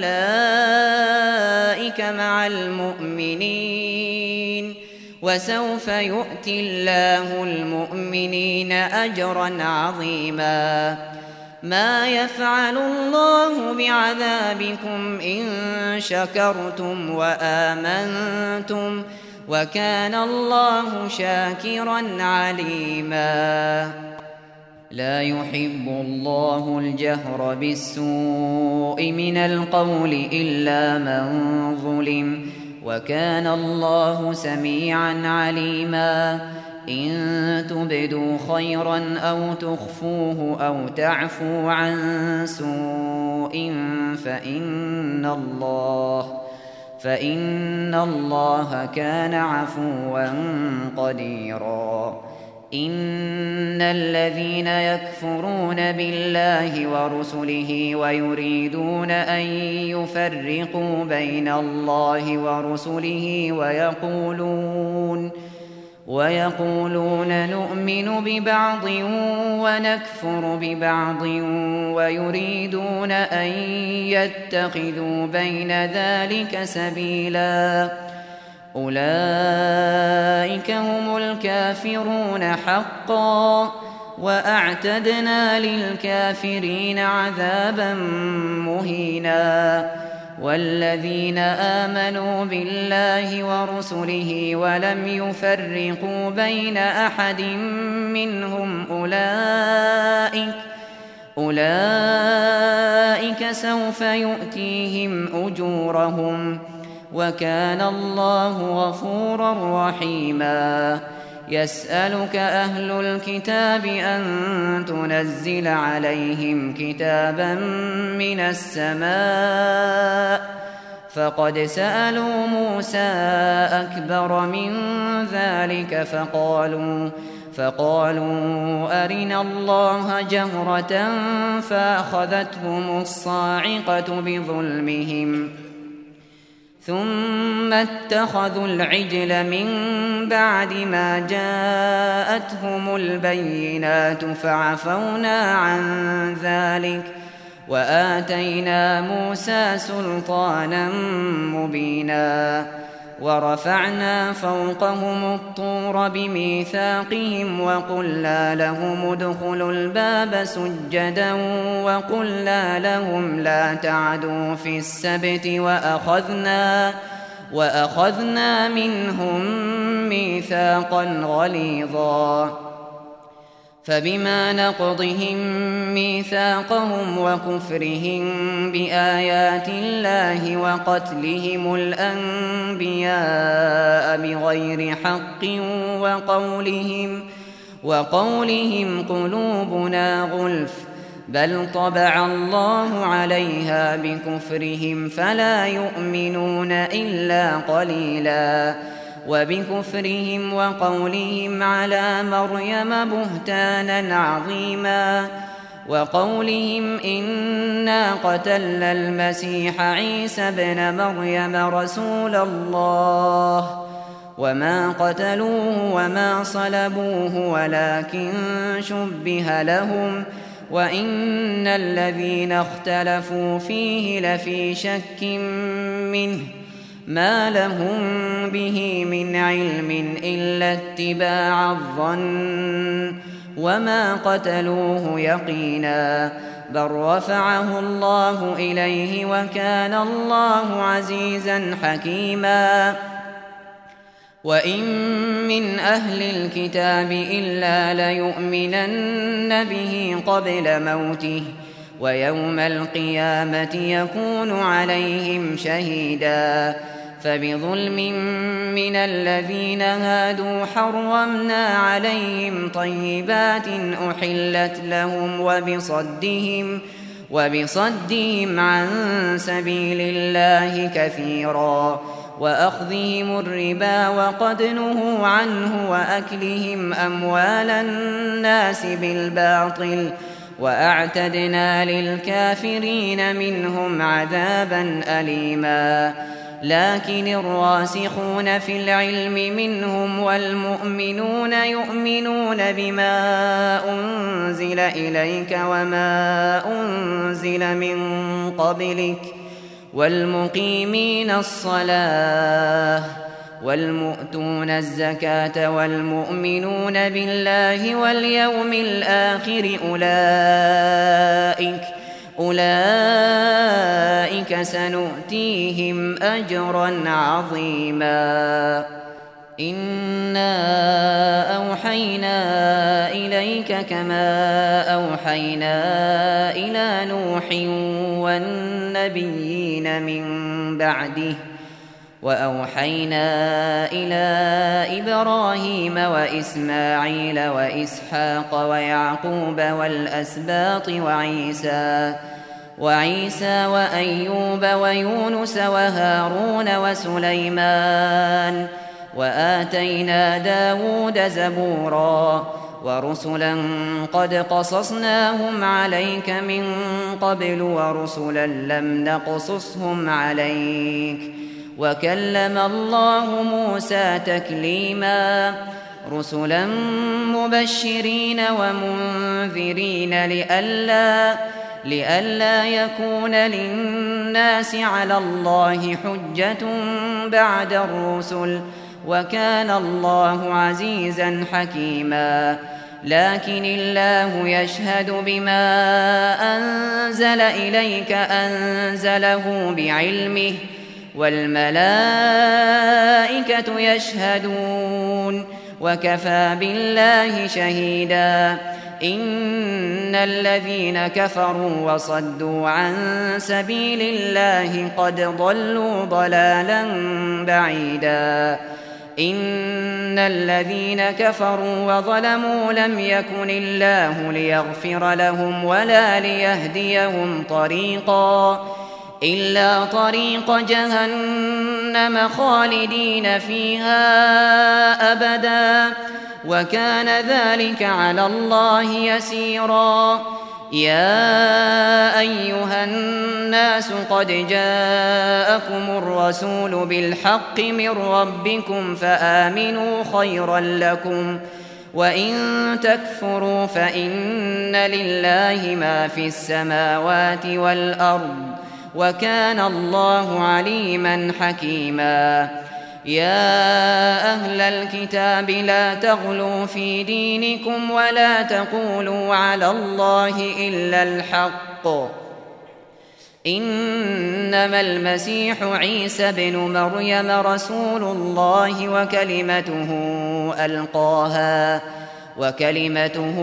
فأولئك مع المؤمنين وسوف يؤتي الله المؤمنين أجرا عظيما ما يفعل الله بعذابكم إن شكرتم وآمنتم وكان الله شاكرا عليما لا يحب الله الجهر بالسوء من القول إلا من ظلم وكان الله سميعا عليما إن تبدوا خيرا أو تخفوه أو تعفوا عن سوء فإن الله كان عفوا قديرا إن الذين يكفرون بالله ورسله ويريدون أن يفرقوا بين الله ورسله ويقولون نؤمن ببعض ونكفر ببعض ويريدون أن يتخذوا بين ذلك سبيلا أولئك هم الكافرون حقا وأعتدنا للكافرين عذابا مهينا والذين آمنوا بالله ورسله ولم يفرقوا بين أحد منهم أولئك سوف يؤتيهم أجورهم وكان الله غفورا رحيما يسألك أهل الكتاب أن تنزل عليهم كتابا من السماء فقد سألوا موسى أكبر من ذلك فقالوا أرنا الله جهرة فأخذتهم الصاعقة بظلمهم ثم اتخذوا العجل من بعد ما جاءتهم البينات فعفونا عن ذلك وآتينا موسى سلطانا مبينا ورفعنا فوقهم الطور بميثاقهم وقلنا لهم ادخلوا الباب سجدا وقلنا لهم لا تعدوا في السبت وأخذنا منهم ميثاقا غليظا فبما نقضهم ميثاقهم وكفرهم بآيات الله وقتلهم الأنبياء بغير حق وقولهم قلوبنا غلف بل طبع الله عليها بكفرهم فلا يؤمنون إلا قليلا وبكفرهم وقولهم على مريم بهتانا عظيما وقولهم إنا قتلنا المسيح عيسى ابن مريم رسول الله وما قتلوه وما صلبوه ولكن شبه لهم وإن الذين اختلفوا فيه لفي شك منه ما لهم به من علم إلا اتباع الظن وما قتلوه يقينا بل رفعه الله إليه وكان الله عزيزا حكيما وإن من أهل الكتاب إلا ليؤمنن به قبل موته ويوم القيامة يكون عليهم شهيدا فبظلم من الذين هادوا حرمنا عليهم طيبات أحلت لهم وبصدهم عن سبيل الله كثيرا وأخذهم الربا وقد نهوا عنه وأكلهم أموال الناس بالباطل وأعتدنا للكافرين منهم عذابا أليما لكن الراسخون في العلم منهم والمؤمنون يؤمنون بما أنزل إليك وما أنزل من قبلك والمقيمين الصلاة والمؤتون الزكاة والمؤمنون بالله واليوم الآخر أولئك سنؤتيهم أجرا عظيما إنا أوحينا إليك كما أوحينا إلى نوح والنبيين من بعده وأوحينا إلى إبراهيم وإسماعيل وإسحاق ويعقوب والأسباط وعيسى وأيوب ويونس وهارون وسليمان وآتينا داود زبورا ورسلا قد قصصناهم عليك من قبل ورسلا لم نقصصهم عليك وكلم الله موسى تكليما رسلا مبشرين ومنذرين لئلا يكون للناس على الله حجة بعد الرسل وكان الله عزيزا حكيما لكن الله يشهد بما أنزل إليك أنزله بعلمه والملائكة يشهدون وكفى بالله شهيدا إن الذين كفروا وصدوا عن سبيل الله قد ضلوا ضلالا بعيدا إن الذين كفروا وظلموا لم يكن الله ليغفر لهم ولا ليهديهم طريقا إلا طريق جهنم خالدين فيها أبدا وكان ذلك على الله يسيرا يا أيها الناس الناس قد جاءكم الرسول بالحق من ربكم فآمنوا خيرا لكم وإن تكفروا فإن لله ما في السماوات والأرض وكان الله عليما حكيما. يا أهل الكتاب لا تغلوا في دينكم ولا تقولوا على الله إلا الحق إنما المسيح عيسى بن مريم رسول الله وكلمته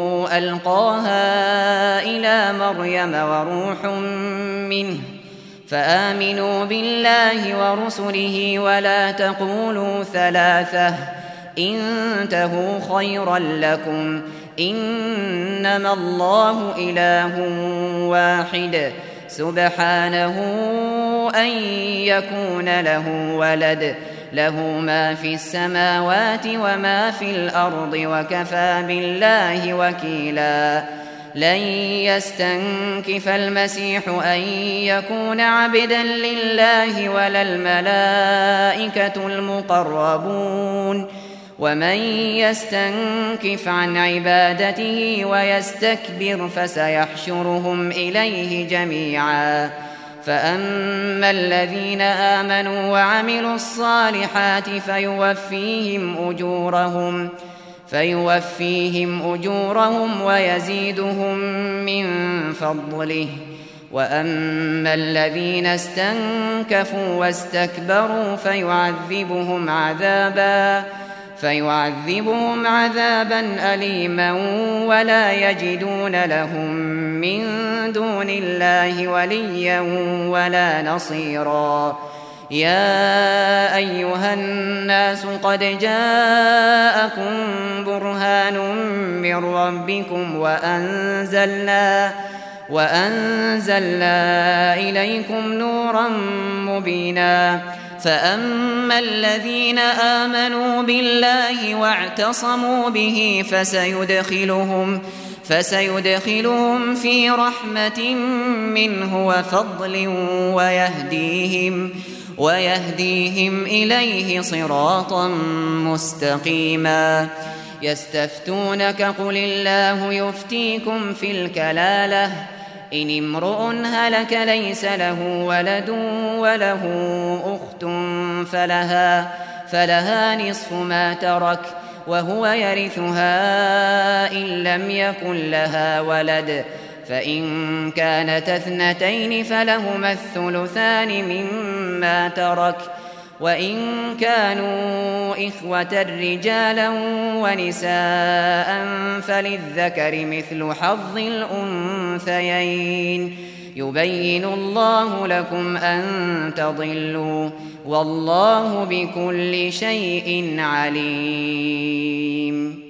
ألقاها إلى مريم وروح منه فآمنوا بالله ورسله ولا تقولوا ثلاثة انتهوا خيرا لكم إنما الله إله واحد سبحانه أن يكون له ولد له ما في السماوات وما في الأرض وكفى بالله وكيلا. لن يستنكف المسيح أن يكون عبدا لله ولا الملائكة المقربون ومن يستنكف عن عبادته ويستكبر فسيحشرهم إليه جميعا. فأما الذين آمنوا وعملوا الصالحات فيوفيهم أجورهم ويزيدهم من فضله. وأما الذين استنكفوا واستكبروا فيعذبهم عذابا أليما ولا يجدون لهم من دون الله وليا ولا نصيرا. يا أيها الناس قد جاءكم برهان من ربكم وأنزلنا إليكم نورا مبينا. فأما الذين آمنوا بالله واعتصموا به فسيدخلهم في رحمة منه وفضل ويهديهم إليه صراطا مستقيما. يستفتونك قل الله يفتيكم في الكلالة إن امرؤ هلك ليس له ولد وله أخت فلها نصف ما ترك وهو يرثها إن لم يكن لها ولد فإن كانت اثنتين فلهما الثلثان مما ترك وإن كانوا إخوة رجالا ونساء فللذكر مثل حظ الأنثيين يبين الله لكم أن تضلوا والله بكل شيء عليم.